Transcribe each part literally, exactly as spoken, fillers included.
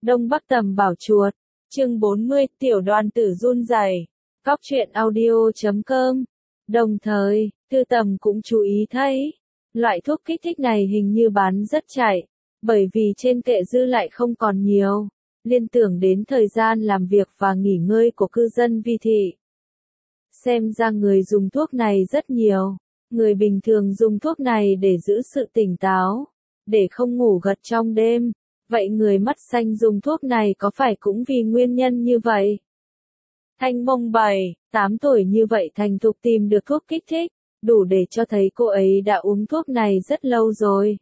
Đông Bắc Tầm Bảo Chuột, chương bốn mươi, tiểu đoàn tử run rẩy. Cóc truyện audio chấm com. Đồng thời, Tư Tầm cũng chú ý thấy, loại thuốc kích thích này hình như bán rất chạy, bởi vì trên kệ dư lại không còn nhiều, liên tưởng đến thời gian làm việc và nghỉ ngơi của cư dân Vi thị. Xem ra người dùng thuốc này rất nhiều, người bình thường dùng thuốc này để giữ sự tỉnh táo, để không ngủ gật trong đêm. Vậy người mắt xanh dùng thuốc này có phải cũng vì nguyên nhân như vậy? Thanh Mông bảy, tám tuổi như vậy thành thục tìm được thuốc kích thích, đủ để cho thấy cô ấy đã uống thuốc này rất lâu rồi.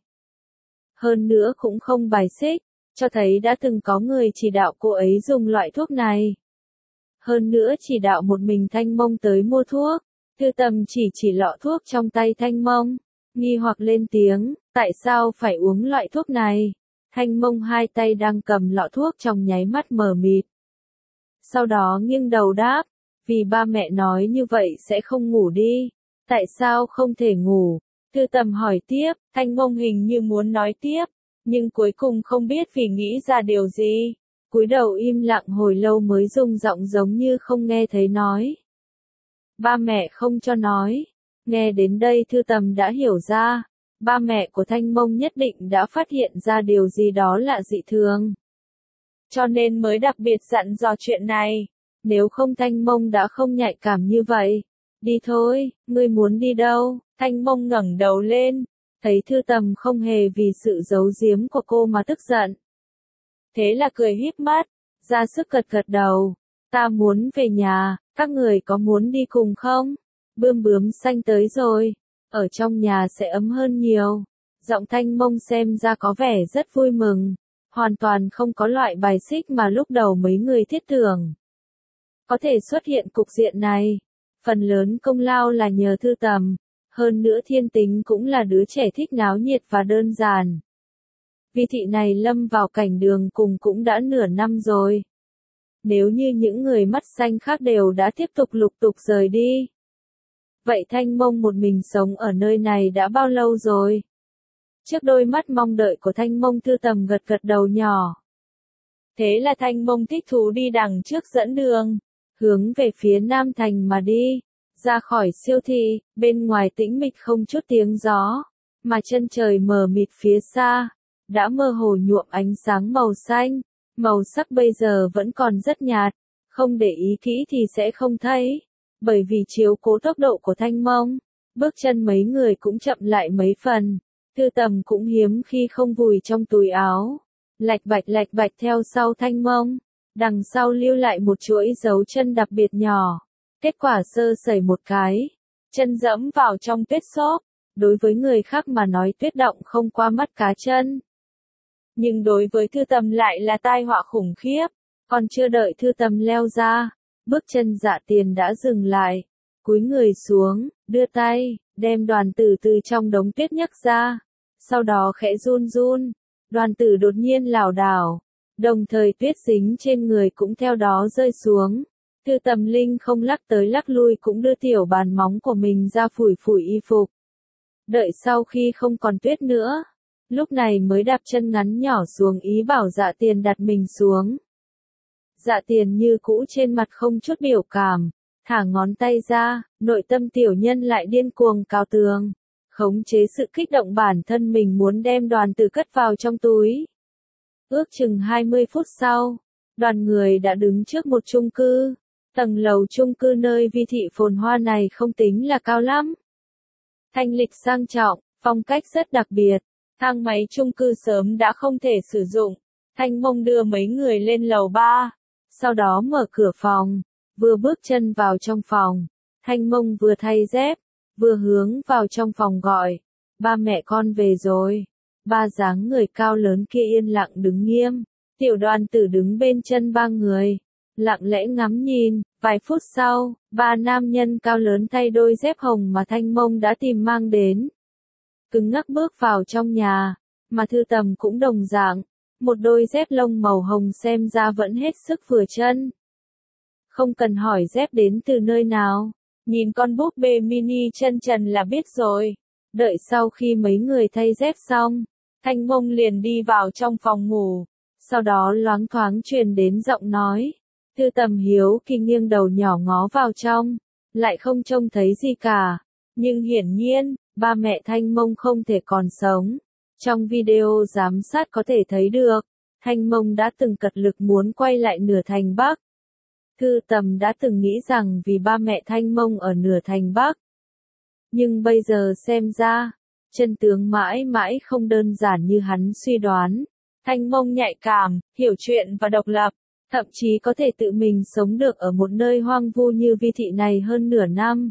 Hơn nữa cũng không bài xích, cho thấy đã từng có người chỉ đạo cô ấy dùng loại thuốc này. Hơn nữa chỉ đạo một mình Thanh Mông tới mua thuốc, Tư Tầm chỉ chỉ lọ thuốc trong tay Thanh Mông, nghi hoặc lên tiếng, tại sao phải uống loại thuốc này? Thanh Mông hai tay đang cầm lọ thuốc trong nháy mắt mờ mịt. Sau đó nghiêng đầu đáp, vì ba mẹ nói như vậy sẽ không ngủ đi. Tại sao không thể ngủ? Tư Tầm hỏi tiếp, Thanh Mông hình như muốn nói tiếp, nhưng cuối cùng không biết vì nghĩ ra điều gì. Cúi đầu im lặng hồi lâu mới dùng giọng giống như không nghe thấy nói. Ba mẹ không cho nói. Nghe đến đây Tư Tầm đã hiểu ra. Ba mẹ của Thanh Mông nhất định đã phát hiện ra điều gì đó lạ dị thường. Cho nên mới đặc biệt dặn dò chuyện này. Nếu không Thanh Mông đã không nhạy cảm như vậy. Đi thôi, ngươi muốn đi đâu? Thanh Mông ngẩng đầu lên. Thấy Tư Tầm không hề vì sự giấu giếm của cô mà tức giận. Thế là cười híp mắt, ra sức gật gật đầu. Ta muốn về nhà, các người có muốn đi cùng không? Bươm bướm xanh tới rồi. Ở trong nhà sẽ ấm hơn nhiều. Giọng Thanh Mông xem ra có vẻ rất vui mừng. Hoàn toàn không có loại bài xích mà lúc đầu mấy người thiết tưởng. Có thể xuất hiện cục diện này. Phần lớn công lao là nhờ Tư Tầm. Hơn nữa thiên tính cũng là đứa trẻ thích náo nhiệt và đơn giản. Vi thị này lâm vào cảnh đường cùng cũng đã nửa năm rồi. Nếu như những người mắt xanh khác đều đã tiếp tục lục tục rời đi. Vậy Thanh Mông một mình sống ở nơi này đã bao lâu rồi? Trước đôi mắt mong đợi của Thanh Mông Tư Tầm gật gật đầu nhỏ. Thế là Thanh Mông thích thú đi đằng trước dẫn đường, hướng về phía Nam Thành mà đi, ra khỏi siêu thị, bên ngoài tĩnh mịch không chút tiếng gió, mà chân trời mờ mịt phía xa, đã mơ hồ nhuộm ánh sáng màu xanh, màu sắc bây giờ vẫn còn rất nhạt, không để ý kỹ thì sẽ không thấy. Bởi vì chiếu cố tốc độ của Thanh Mông, bước chân mấy người cũng chậm lại mấy phần. Tư Tầm cũng hiếm khi không vùi trong túi áo, lạch bạch lạch bạch theo sau Thanh Mông, đằng sau lưu lại một chuỗi dấu chân đặc biệt nhỏ. Kết quả sơ sẩy một cái, chân dẫm vào trong tuyết xốp. Đối với người khác mà nói tuyết động không qua mắt cá chân, nhưng đối với Tư Tầm lại là tai họa khủng khiếp. Còn chưa đợi Tư Tầm leo ra, bước chân Dạ Tiền đã dừng lại, cúi người xuống, đưa tay, đem Đoàn Tử từ trong đống tuyết nhấc ra, sau đó khẽ run run, Đoàn Tử đột nhiên lảo đảo, đồng thời tuyết dính trên người cũng theo đó rơi xuống. Tư Tầm Linh không lắc tới lắc lui cũng đưa tiểu bàn móng của mình ra phủi phủi y phục. Đợi sau khi không còn tuyết nữa, lúc này mới đạp chân ngắn nhỏ xuống ý bảo Dạ Tiền đặt mình xuống. Dạ Tiền như cũ trên mặt không chút biểu cảm, thả ngón tay ra, nội tâm tiểu nhân lại điên cuồng cào tường, khống chế sự kích động bản thân mình muốn đem Đoàn Tử cất vào trong túi. Ước chừng hai mươi phút sau, đoàn người đã đứng trước một chung cư. Tầng lầu chung cư nơi Vi thị phồn hoa này không tính là cao lắm. Thanh lịch sang trọng, phong cách rất đặc biệt. Thang máy chung cư sớm đã không thể sử dụng. Thanh Mông đưa mấy người lên lầu ba. Sau đó mở cửa phòng, vừa bước chân vào trong phòng, Thanh Mông vừa thay dép, vừa hướng vào trong phòng gọi, ba mẹ con về rồi. Ba dáng người cao lớn kia yên lặng đứng nghiêm, tiểu Đoàn Tử đứng bên chân ba người, lặng lẽ ngắm nhìn. Vài phút sau, ba nam nhân cao lớn thay đôi dép hồng mà Thanh Mông đã tìm mang đến. Cứng ngắc bước vào trong nhà, mà Tư Tầm cũng đồng dạng. Một đôi dép lông màu hồng xem ra vẫn hết sức vừa chân. Không cần hỏi dép đến từ nơi nào, nhìn con búp bê mini chân trần là biết rồi. Đợi sau khi mấy người thay dép xong, Thanh Mông liền đi vào trong phòng ngủ. Sau đó loáng thoáng truyền đến giọng nói. Thư Tầm hiếu kỳ nghiêng đầu nhỏ ngó vào trong, lại không trông thấy gì cả. Nhưng hiển nhiên, ba mẹ Thanh Mông không thể còn sống. Trong video giám sát có thể thấy được, Thanh Mông đã từng cật lực muốn quay lại nửa thành Bắc. Thư Tầm đã từng nghĩ rằng vì ba mẹ Thanh Mông ở nửa thành Bắc. Nhưng bây giờ xem ra, chân tướng mãi mãi không đơn giản như hắn suy đoán. Thanh Mông nhạy cảm, hiểu chuyện và độc lập, thậm chí có thể tự mình sống được ở một nơi hoang vu như Vi Thị này hơn nửa năm.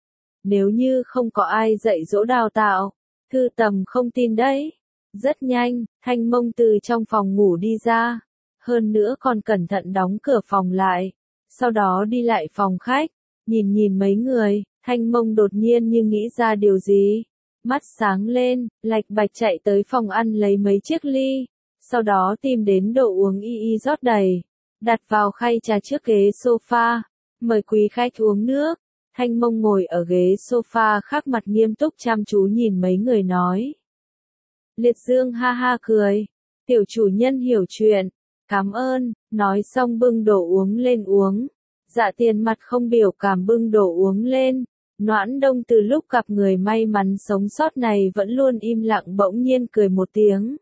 Nếu như không có ai dạy dỗ đào tạo, Thư Tầm không tin đấy. Rất nhanh, Thanh Mông từ trong phòng ngủ đi ra, hơn nữa còn cẩn thận đóng cửa phòng lại, sau đó đi lại phòng khách, nhìn nhìn mấy người, Thanh Mông đột nhiên như nghĩ ra điều gì, mắt sáng lên, lạch bạch chạy tới phòng ăn lấy mấy chiếc ly, sau đó tìm đến đồ uống y y rót đầy, đặt vào khay trà trước ghế sofa, mời quý khách uống nước. Thanh Mông ngồi ở ghế sofa khắc mặt nghiêm túc chăm chú nhìn mấy người nói. Liệt Dương ha ha cười, tiểu chủ nhân hiểu chuyện, cảm ơn, nói xong bưng đồ uống lên uống. Dạ Tiền mặt không biểu cảm bưng đồ uống lên. Noãn Đông từ lúc gặp người may mắn sống sót này vẫn luôn im lặng bỗng nhiên cười một tiếng.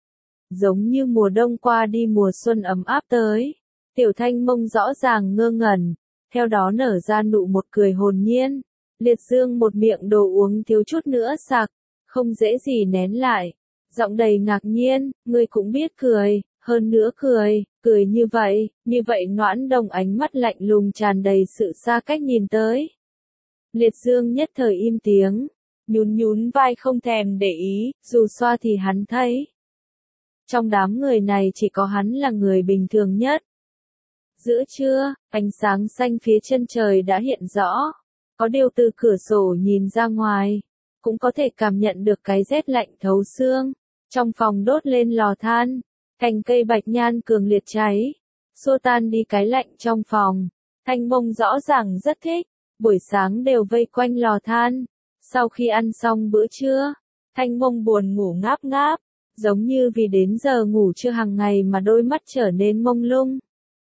Giống như mùa đông qua đi mùa xuân ấm áp tới. Tiểu Thanh Mông rõ ràng ngơ ngẩn, theo đó nở ra nụ một cười hồn nhiên. Liệt Dương một miệng đồ uống thiếu chút nữa sặc, không dễ gì nén lại. Giọng đầy ngạc nhiên, ngươi cũng biết cười, hơn nữa cười, cười như vậy, như vậy Noãn Đông ánh mắt lạnh lùng tràn đầy sự xa cách nhìn tới. Liệt Dương nhất thời im tiếng, nhún nhún vai không thèm để ý, dù xoa thì hắn thấy. Trong đám người này chỉ có hắn là người bình thường nhất. Giữa trưa, ánh sáng xanh phía chân trời đã hiện rõ, có điều từ cửa sổ nhìn ra ngoài, cũng có thể cảm nhận được cái rét lạnh thấu xương. Trong phòng đốt lên lò than, cành cây bạch nhan cường liệt cháy, xua tan đi cái lạnh trong phòng. Thanh Mông rõ ràng rất thích, buổi sáng đều vây quanh lò than. Sau khi ăn xong bữa trưa, Thanh Mông buồn ngủ ngáp ngáp, giống như vì đến giờ ngủ trưa hàng ngày mà đôi mắt trở nên mông lung.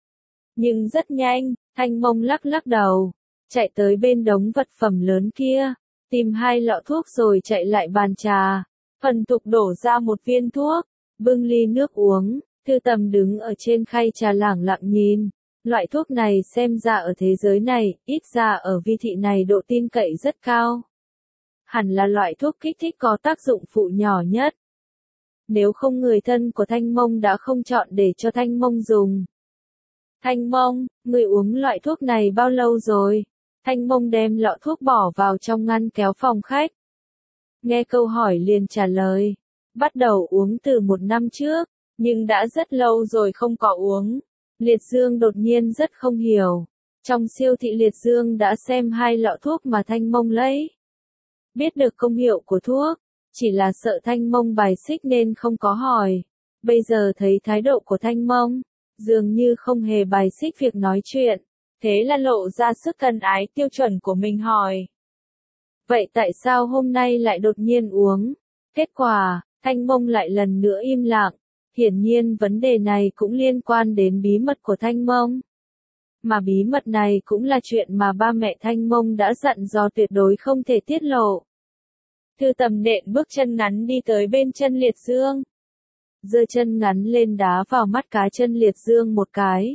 Nhưng rất nhanh, Thanh Mông lắc lắc đầu, chạy tới bên đống vật phẩm lớn kia, tìm hai lọ thuốc rồi chạy lại bàn trà. Phần tục đổ ra một viên thuốc, bưng ly nước uống. Thư Tầm đứng ở trên khay trà lẳng lặng nhìn. Loại thuốc này xem ra ở thế giới này, ít ra ở Vi Thị này độ tin cậy rất cao. Hẳn là loại thuốc kích thích có tác dụng phụ nhỏ nhất. Nếu không người thân của Thanh Mông đã không chọn để cho Thanh Mông dùng. Thanh Mông, người uống loại thuốc này bao lâu rồi? Thanh Mông đem lọ thuốc bỏ vào trong ngăn kéo phòng khách. Nghe câu hỏi liền trả lời. Bắt đầu uống từ một năm trước, nhưng đã rất lâu rồi không có uống. Liệt Dương đột nhiên rất không hiểu. Trong siêu thị Liệt Dương đã xem hai lọ thuốc mà Thanh Mông lấy. Biết được công hiệu của thuốc, chỉ là sợ Thanh Mông bài xích nên không có hỏi. Bây giờ thấy thái độ của Thanh Mông, dường như không hề bài xích việc nói chuyện. Thế là lộ ra sức thân ái tiêu chuẩn của mình hỏi. Vậy tại sao hôm nay lại đột nhiên uống? Kết quả, Thanh Mông lại lần nữa im lặng. Hiển nhiên vấn đề này cũng liên quan đến bí mật của Thanh Mông. Mà bí mật này cũng là chuyện mà ba mẹ Thanh Mông đã dặn dò tuyệt đối không thể tiết lộ. Thư Tầm nện bước chân ngắn đi tới bên chân Liệt Dương. Giơ chân ngắn lên đá vào mắt cá chân Liệt Dương một cái.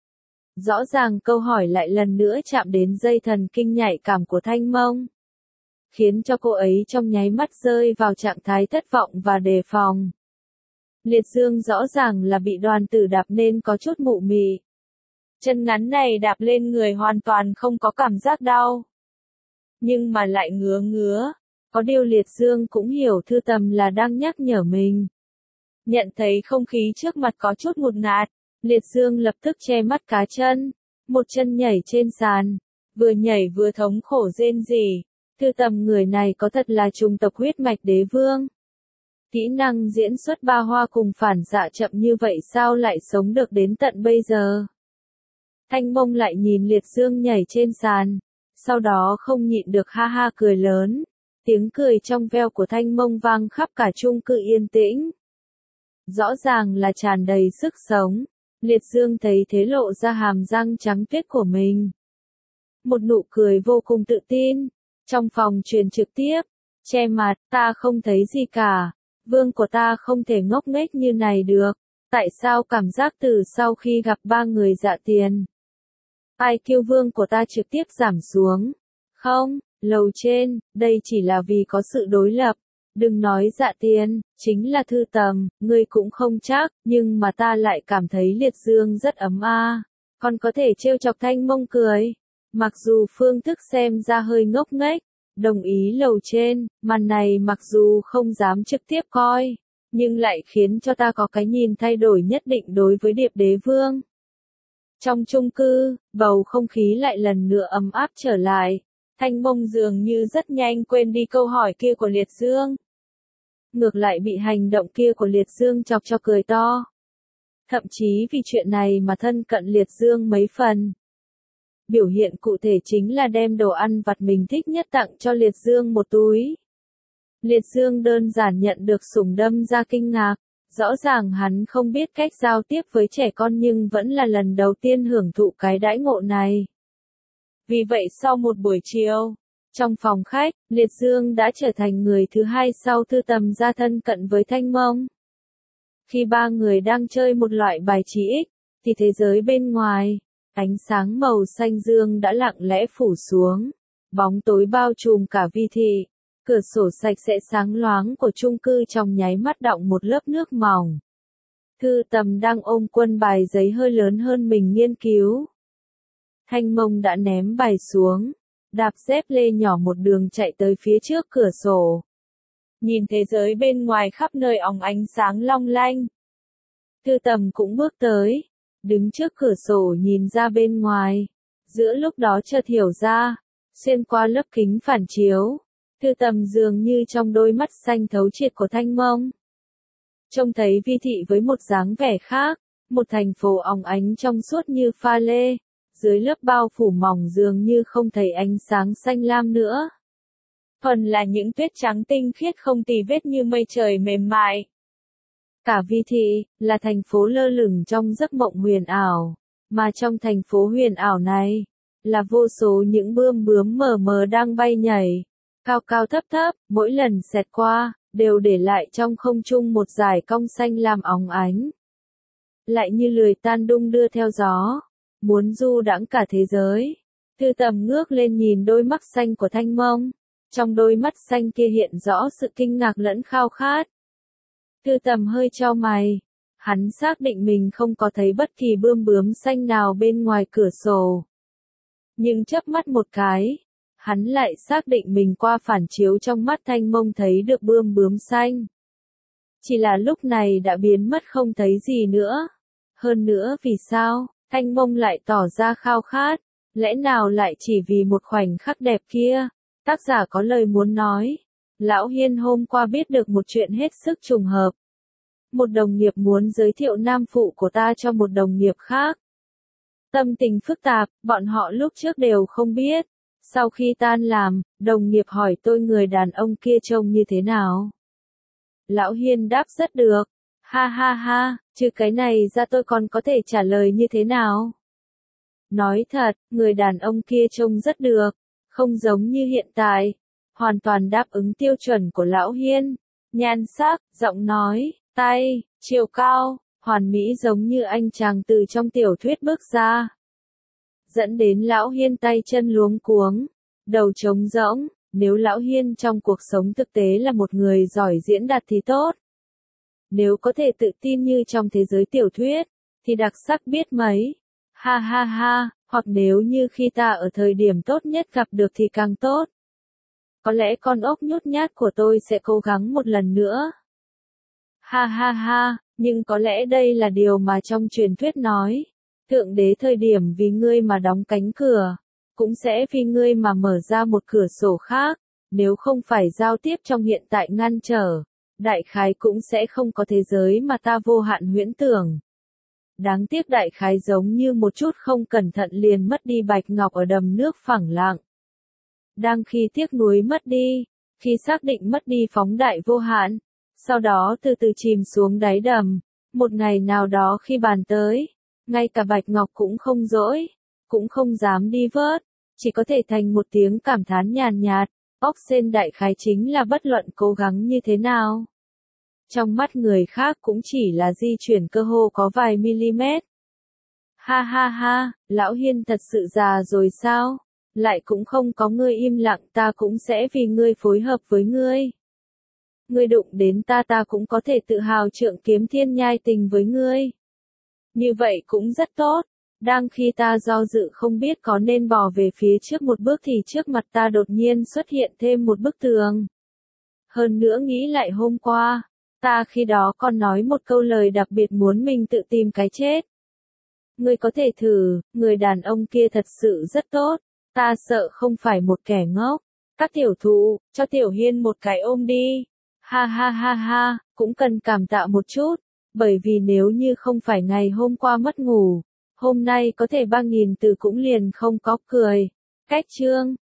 Rõ ràng câu hỏi lại lần nữa chạm đến dây thần kinh nhạy cảm của Thanh Mông. Khiến cho cô ấy trong nháy mắt rơi vào trạng thái thất vọng và đề phòng. Liệt Dương rõ ràng là bị Đoàn Tử đạp nên có chút mụ mị. Chân ngắn này đạp lên người hoàn toàn không có cảm giác đau. Nhưng mà lại ngứa ngứa. Có điều Liệt Dương cũng hiểu Thư Tầm là đang nhắc nhở mình. Nhận thấy không khí trước mặt có chút ngột ngạt, Liệt Dương lập tức che mắt cá chân. Một chân nhảy trên sàn. Vừa nhảy vừa thống khổ rên rỉ. Thư Tầm người này có thật là trùng tộc huyết mạch đế vương. Kỹ năng diễn xuất ba hoa cùng phản xạ chậm như vậy sao lại sống được đến tận bây giờ? Thanh Mông lại nhìn Liệt Dương nhảy trên sàn, sau đó không nhịn được ha ha cười lớn. Tiếng cười trong veo của Thanh Mông vang khắp cả chung cư yên tĩnh. rõ ràng là tràn đầy sức sống. Liệt Dương thấy thế lộ ra hàm răng trắng tuyết của mình. Một nụ cười vô cùng tự tin. Trong phòng truyền trực tiếp, che mặt, ta không thấy gì cả. Vương của ta không thể ngốc nghếch như này được. Tại sao cảm giác từ sau khi gặp ba người Dạ Tiền, i kiu vương của ta trực tiếp giảm xuống? Không, lầu trên, đây chỉ là vì có sự đối lập. Đừng nói Dạ Tiền, chính là Thư Tầm, ngươi cũng không chắc, nhưng mà ta lại cảm thấy Liệt Dương rất ấm a. Còn có thể trêu chọc Thanh Mông cười. Mặc dù phương thức xem ra hơi ngốc nghếch, đồng ý lầu trên, màn này mặc dù không dám trực tiếp coi, nhưng lại khiến cho ta có cái nhìn thay đổi nhất định đối với Điệp Đế Vương. Trong chung cư, bầu không khí lại lần nữa ấm áp trở lại. Thanh Mông dường như rất nhanh quên đi câu hỏi kia của Liệt Dương. Ngược lại bị hành động kia của Liệt Dương chọc cho cười to. Thậm chí vì chuyện này mà thân cận Liệt Dương mấy phần. Biểu hiện cụ thể chính là đem đồ ăn vặt mình thích nhất tặng cho Liệt Dương một túi. Liệt Dương đơn giản nhận được sủng đâm ra kinh ngạc. Rõ ràng hắn không biết cách giao tiếp với trẻ con nhưng vẫn là lần đầu tiên hưởng thụ cái đãi ngộ này. Vì vậy sau một buổi chiều, trong phòng khách, Liệt Dương đã trở thành người thứ hai sau Thư Tầm ra thân cận với Thanh Mông. Khi ba người đang chơi một loại bài trí ích, thì thế giới bên ngoài, ánh sáng màu xanh dương đã lặng lẽ phủ xuống. Bóng tối bao trùm cả vi thị. Cửa sổ sạch sẽ sáng loáng của chung cư trong nháy mắt đọng một lớp nước mỏng. Thư Tầm đang ôm quân bài giấy hơi lớn hơn mình nghiên cứu. Thanh Mông đã ném bài xuống, đạp dép lê nhỏ một đường chạy tới phía trước cửa sổ. Nhìn thế giới bên ngoài khắp nơi óng ánh sáng long lanh. Thư Tầm cũng bước tới, đứng trước cửa sổ nhìn ra bên ngoài. Giữa lúc đó chợt hiểu ra, xuyên qua lớp kính phản chiếu. Thư Tầm dường như trong đôi mắt xanh thấu triệt của Thanh Mông. Trông thấy vi thị với một dáng vẻ khác, một thành phố óng ánh trong suốt như pha lê, dưới lớp bao phủ mỏng dường như không thấy ánh sáng xanh lam nữa. Phần là những tuyết trắng tinh khiết không tì vết như mây trời mềm mại. Cả vi thị, là thành phố lơ lửng trong giấc mộng huyền ảo, mà trong thành phố huyền ảo này, là vô số những bươm bướm mờ mờ đang bay nhảy. Cao cao thấp thấp, mỗi lần xẹt qua, đều để lại trong không trung một dải cong xanh lam óng ánh. Lại như lười tan đung đưa theo gió, muốn du đãng cả thế giới. Thư Tầm ngước lên nhìn đôi mắt xanh của Thanh Mông. Trong đôi mắt xanh kia hiện rõ sự kinh ngạc lẫn khao khát. Thư Tầm hơi chau mày. Hắn xác định mình không có thấy bất kỳ bươm bướm xanh nào bên ngoài cửa sổ. Nhưng chớp mắt một cái, hắn lại xác định mình qua phản chiếu trong mắt Thanh Mông thấy được bươm bướm xanh. Chỉ là lúc này đã biến mất không thấy gì nữa. Hơn nữa vì sao, Thanh Mông lại tỏ ra khao khát, lẽ nào lại chỉ vì một khoảnh khắc đẹp kia. Tác giả có lời muốn nói. Lão Hiên hôm qua biết được một chuyện hết sức trùng hợp. Một đồng nghiệp muốn giới thiệu nam phụ của ta cho một đồng nghiệp khác. Tâm tình phức tạp, bọn họ lúc trước đều không biết. Sau khi tan làm, đồng nghiệp hỏi tôi người đàn ông kia trông như thế nào. Lão Hiên đáp rất được. Ha ha ha, trừ cái này ra tôi còn có thể trả lời như thế nào? Nói thật, người đàn ông kia trông rất được. Không giống như hiện tại. Hoàn toàn đáp ứng tiêu chuẩn của Lão Hiên. Nhan sắc, giọng nói, tay, chiều cao, hoàn mỹ giống như anh chàng từ trong tiểu thuyết bước ra. Dẫn đến Lão Hiên tay chân luống cuống, đầu trống rỗng. Nếu Lão Hiên trong cuộc sống thực tế là một người giỏi diễn đạt thì tốt. Nếu có thể tự tin như trong thế giới tiểu thuyết, thì đặc sắc biết mấy. Ha ha ha, hoặc nếu như khi ta ở thời điểm tốt nhất gặp được thì càng tốt. Có lẽ con ốc nhút nhát của tôi sẽ cố gắng một lần nữa. Ha ha ha, nhưng có lẽ đây là điều mà trong truyền thuyết nói. Thượng đế thời điểm vì ngươi mà đóng cánh cửa, cũng sẽ vì ngươi mà mở ra một cửa sổ khác. Nếu không phải giao tiếp trong hiện tại ngăn trở, đại khái cũng sẽ không có thế giới mà ta vô hạn huyễn tưởng. Đáng tiếc đại khái giống như một chút không cẩn thận liền mất đi bạch ngọc ở đầm nước phẳng lặng. Đang khi tiếc nuối mất đi, khi xác định mất đi phóng đại vô hạn, sau đó từ từ chìm xuống đáy đầm. Một ngày nào đó khi bàn tới, ngay cả Bạch Ngọc cũng không dỗi, cũng không dám đi vớt, chỉ có thể thành một tiếng cảm thán nhàn nhạt, ốc sên đại khái chính là bất luận cố gắng như thế nào. Trong mắt người khác cũng chỉ là di chuyển cơ hồ có vài mm. Ha ha ha, lão Hiên thật sự già rồi sao? Lại cũng không có ngươi im lặng, ta cũng sẽ vì ngươi phối hợp với ngươi. Ngươi đụng đến ta ta cũng có thể tự hào trượng kiếm thiên nhai tình với ngươi. Như vậy cũng rất tốt. Đang khi ta do dự không biết có nên bò về phía trước một bước thì trước mặt ta đột nhiên xuất hiện thêm một bức tường. Hơn nữa nghĩ lại hôm qua, ta khi đó còn nói một câu lời đặc biệt muốn mình tự tìm cái chết. Ngươi có thể thử, người đàn ông kia thật sự rất tốt, ta sợ không phải một kẻ ngốc. Các tiểu thụ, cho Tiểu Hiên một cái ôm đi. Ha ha ha ha, cũng cần cảm tạ một chút, bởi vì nếu như không phải ngày hôm qua mất ngủ, hôm nay có thể ba nghìn từ cũng liền không có cười. Cách chương